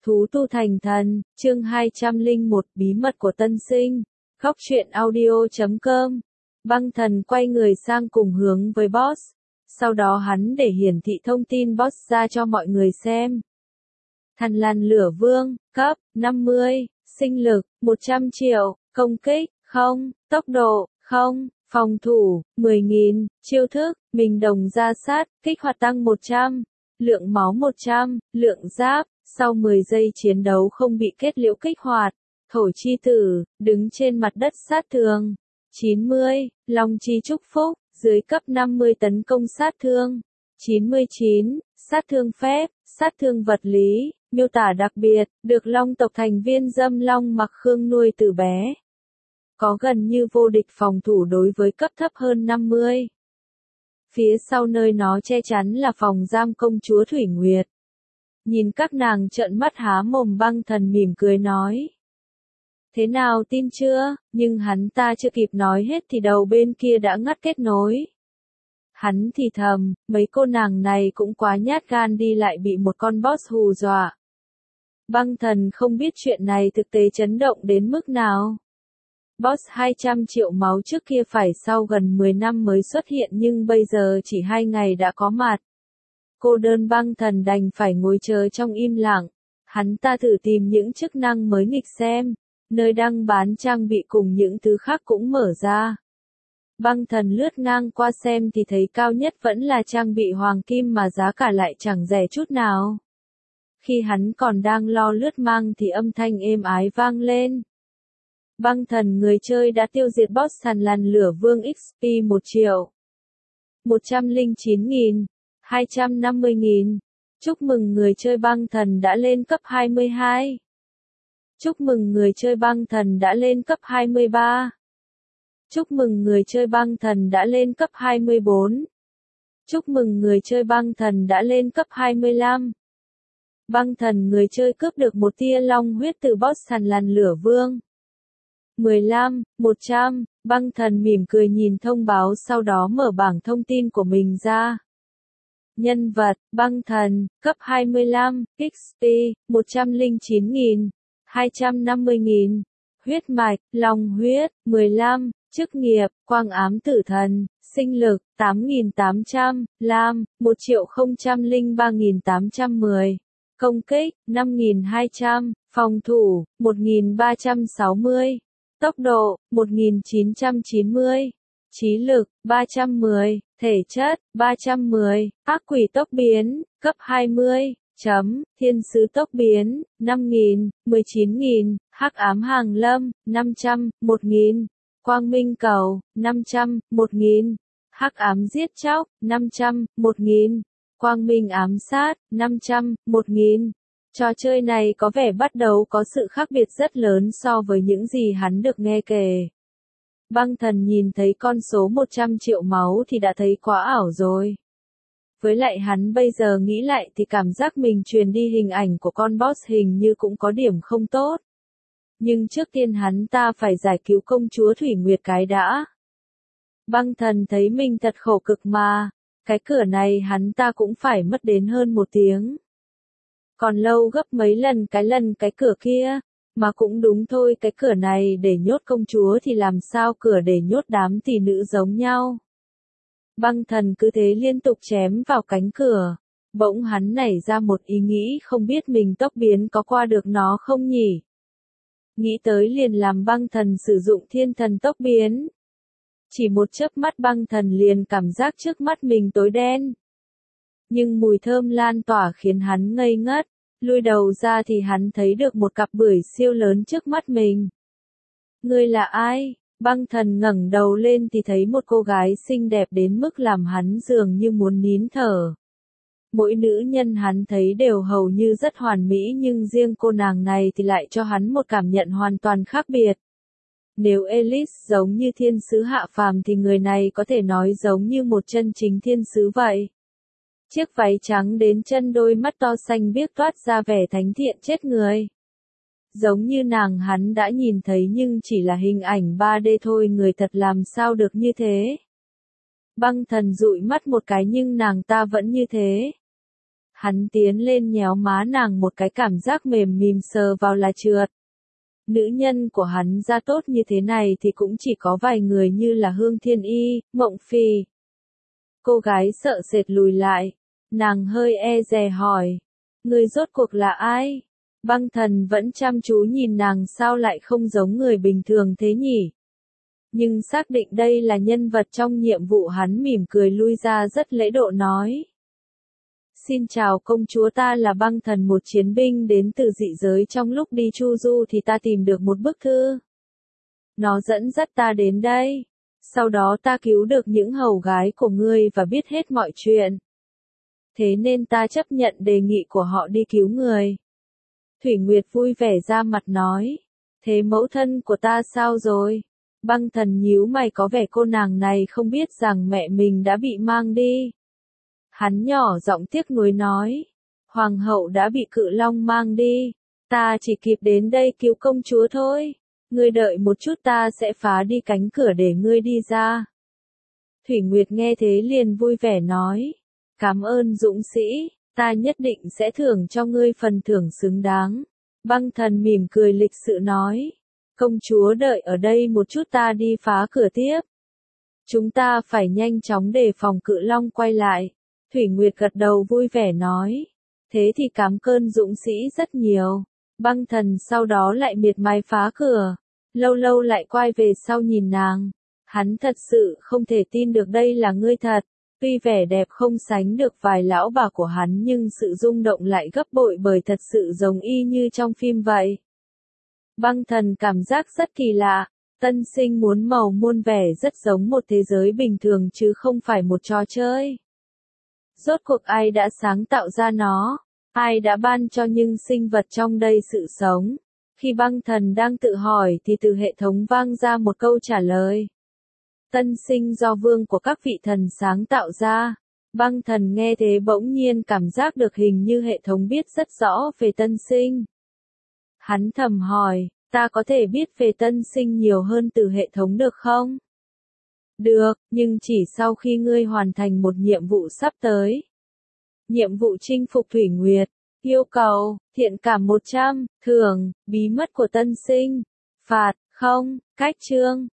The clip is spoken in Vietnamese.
Thú tu thành thần, chương 201 bí mật của tân sinh. Góc truyện audio.com. Băng thần quay người sang cùng hướng với boss. Sau đó hắn để hiển thị thông tin boss ra cho mọi người xem. Thần lằn lửa vương, cấp 50, sinh lực 100 triệu, công kích 0, tốc độ 0, phòng thủ 10.000, chiêu thức, mình đồng ra sát, kích hoạt tăng 100, lượng máu 100, lượng giáp, sau 10 giây chiến đấu không bị kết liễu kích hoạt. Thổ chi tử, đứng trên mặt đất sát thương 90, long chi chúc phúc, dưới cấp 50 tấn công sát thương 99, sát thương phép, sát thương vật lý, miêu tả đặc biệt, được long tộc thành viên Dâm Long Mặc Khương nuôi từ bé. Có gần như vô địch phòng thủ đối với cấp thấp hơn 50. Phía sau nơi nó che chắn là phòng giam công chúa Thủy Nguyệt. Nhìn các nàng trợn mắt há mồm, băng thần mỉm cười nói. Thế nào, tin chưa? Nhưng hắn ta chưa kịp nói hết thì đầu bên kia đã ngắt kết nối. Hắn thì thầm, mấy cô nàng này cũng quá nhát gan đi lại bị một con boss hù dọa. Băng thần không biết chuyện này thực tế chấn động đến mức nào. Boss 200 triệu máu trước kia phải sau gần 10 năm mới xuất hiện nhưng bây giờ chỉ 2 ngày đã có mặt. Cô đơn băng thần đành phải ngồi chờ trong im lặng. Hắn ta thử tìm những chức năng mới nghịch xem. Nơi đăng bán trang bị cùng những thứ khác cũng mở ra. Băng thần lướt ngang qua xem thì thấy cao nhất vẫn là trang bị hoàng kim mà giá cả lại chẳng rẻ chút nào. Khi hắn còn đang lo lướt mang thì âm thanh êm ái vang lên. Băng thần người chơi đã tiêu diệt boss thần lằn lửa vương XP 1 triệu. 109.000, 250.000. Chúc mừng người chơi băng thần đã lên cấp 22. Chúc mừng người chơi băng thần đã lên cấp 23. Chúc mừng người chơi băng thần đã lên cấp 24. Chúc mừng người chơi băng thần đã lên cấp 25. Băng thần người chơi cướp được một tia long huyết từ boss thần lằn lửa vương. 15, 100, băng thần mỉm cười nhìn thông báo sau đó mở bảng thông tin của mình ra. Nhân vật, băng thần, cấp 25, XP, 109.000, 250.000. Huyết mạch, long huyết, 15, chức nghiệp, quang ám tử thần, sinh lực, 8.800, lam, 1.003.810. Công kích, 5.200, phòng thủ, 1.360. Tốc độ, 1.990. Trí lực, 310. Thể chất, 310. Ác quỷ tốc biến, cấp 20. Thiên sứ tốc biến, 5.000, 19.000. Hắc ám hàng lâm, 500, 1.000. Quang minh cầu, 500, 1.000. Hắc ám giết chóc, 500, 1.000. Quang minh ám sát, 500, 1.000. Trò chơi này có vẻ bắt đầu có sự khác biệt rất lớn so với những gì hắn được nghe kể. Băng thần nhìn thấy con số 100 triệu máu thì đã thấy quá ảo rồi. Với lại hắn bây giờ nghĩ lại thì cảm giác mình truyền đi hình ảnh của con boss hình như cũng có điểm không tốt. Nhưng trước tiên hắn ta phải giải cứu công chúa Thủy Nguyệt cái đã. Băng thần thấy mình thật khổ cực mà. Cái cửa này hắn ta cũng phải mất đến hơn 1 tiếng. Còn lâu gấp mấy lần cái cửa kia. Mà cũng đúng thôi, cái cửa này để nhốt công chúa thì làm sao cửa để nhốt đám tỷ nữ giống nhau. Băng thần cứ thế liên tục chém vào cánh cửa. Bỗng hắn nảy ra một ý nghĩ không biết mình tốc biến có qua được nó không nhỉ. Nghĩ tới liền làm băng thần sử dụng thiên thần tốc biến. Chỉ một chớp mắt băng thần liền cảm giác trước mắt mình tối đen. Nhưng mùi thơm lan tỏa khiến hắn ngây ngất. Lùi đầu ra thì hắn thấy được một cặp bưởi siêu lớn trước mắt mình. Ngươi là ai? Băng thần ngẩng đầu lên thì thấy một cô gái xinh đẹp đến mức làm hắn dường như muốn nín thở. Mỗi nữ nhân hắn thấy đều hầu như rất hoàn mỹ nhưng riêng cô nàng này thì lại cho hắn một cảm nhận hoàn toàn khác biệt. Nếu Elise giống như thiên sứ hạ phàm thì người này có thể nói giống như một chân chính thiên sứ vậy. Chiếc váy trắng đến chân, đôi mắt to xanh biếc toát ra vẻ thánh thiện chết người. Giống như nàng hắn đã nhìn thấy nhưng chỉ là hình ảnh 3D thôi, người thật làm sao được như thế. Băng thần dụi mắt một cái nhưng nàng ta vẫn như thế. Hắn tiến lên nhéo má nàng một cái, cảm giác mềm mềm sờ vào là trượt. Nữ nhân của hắn da tốt như thế này thì cũng chỉ có vài người như là Hương Thiên Y, Mộng Phì. Cô gái sợ sệt lùi lại. Nàng hơi e dè hỏi. Người rốt cuộc là ai? Băng Thần vẫn chăm chú nhìn nàng, sao lại không giống người bình thường thế nhỉ? Nhưng xác định đây là nhân vật trong nhiệm vụ, hắn mỉm cười lui ra rất lễ độ nói. Xin chào công chúa, ta là Băng Thần, một chiến binh đến từ dị giới. Trong lúc đi chu du thì ta tìm được một bức thư. Nó dẫn dắt ta đến đây. Sau đó ta cứu được những hầu gái của ngươi và biết hết mọi chuyện. Thế nên ta chấp nhận đề nghị của họ đi cứu người. Thủy Nguyệt vui vẻ ra mặt nói. Thế mẫu thân của ta sao rồi? Băng Thần nhíu mày, có vẻ cô nàng này không biết rằng mẹ mình đã bị mang đi. Hắn nhỏ giọng tiếc nuối nói. Hoàng hậu đã bị cự long mang đi. Ta chỉ kịp đến đây cứu công chúa thôi. Ngươi đợi một chút, ta sẽ phá đi cánh cửa để ngươi đi ra. Thủy Nguyệt nghe thế liền vui vẻ nói. Cảm ơn dũng sĩ, ta nhất định sẽ thưởng cho ngươi phần thưởng xứng đáng. Băng Thần mỉm cười lịch sự nói. Công chúa đợi ở đây một chút, ta đi phá cửa tiếp. Chúng ta phải nhanh chóng đề phòng cự long quay lại. Thủy Nguyệt gật đầu vui vẻ nói. Thế thì cảm ơn dũng sĩ rất nhiều. Băng Thần sau đó lại miệt mài phá cửa. Lâu lâu lại quay về sau nhìn nàng. Hắn thật sự không thể tin được đây là ngươi thật. Tuy vẻ đẹp không sánh được vài lão bà của hắn, nhưng sự rung động lại gấp bội, bởi thật sự giống y như trong phim vậy. Băng Thần cảm giác rất kỳ lạ. Tân sinh muốn màu muôn vẻ rất giống một thế giới bình thường chứ không phải một trò chơi. Rốt cuộc ai đã sáng tạo ra nó? Ai đã ban cho những sinh vật trong đây sự sống? Khi Băng Thần đang tự hỏi thì từ hệ thống vang ra một câu trả lời. Tân sinh do vương của các vị thần sáng tạo ra. Băng Thần nghe thế bỗng nhiên cảm giác được hình như hệ thống biết rất rõ về tân sinh. Hắn thầm hỏi, ta có thể biết về tân sinh nhiều hơn từ hệ thống được không? Được, nhưng chỉ sau khi ngươi hoàn thành một nhiệm vụ sắp tới. Nhiệm vụ chinh phục Thủy Nguyệt. Yêu cầu, thiện cảm 100, thưởng, bí mật của tân sinh. Phạt, không, cách chương.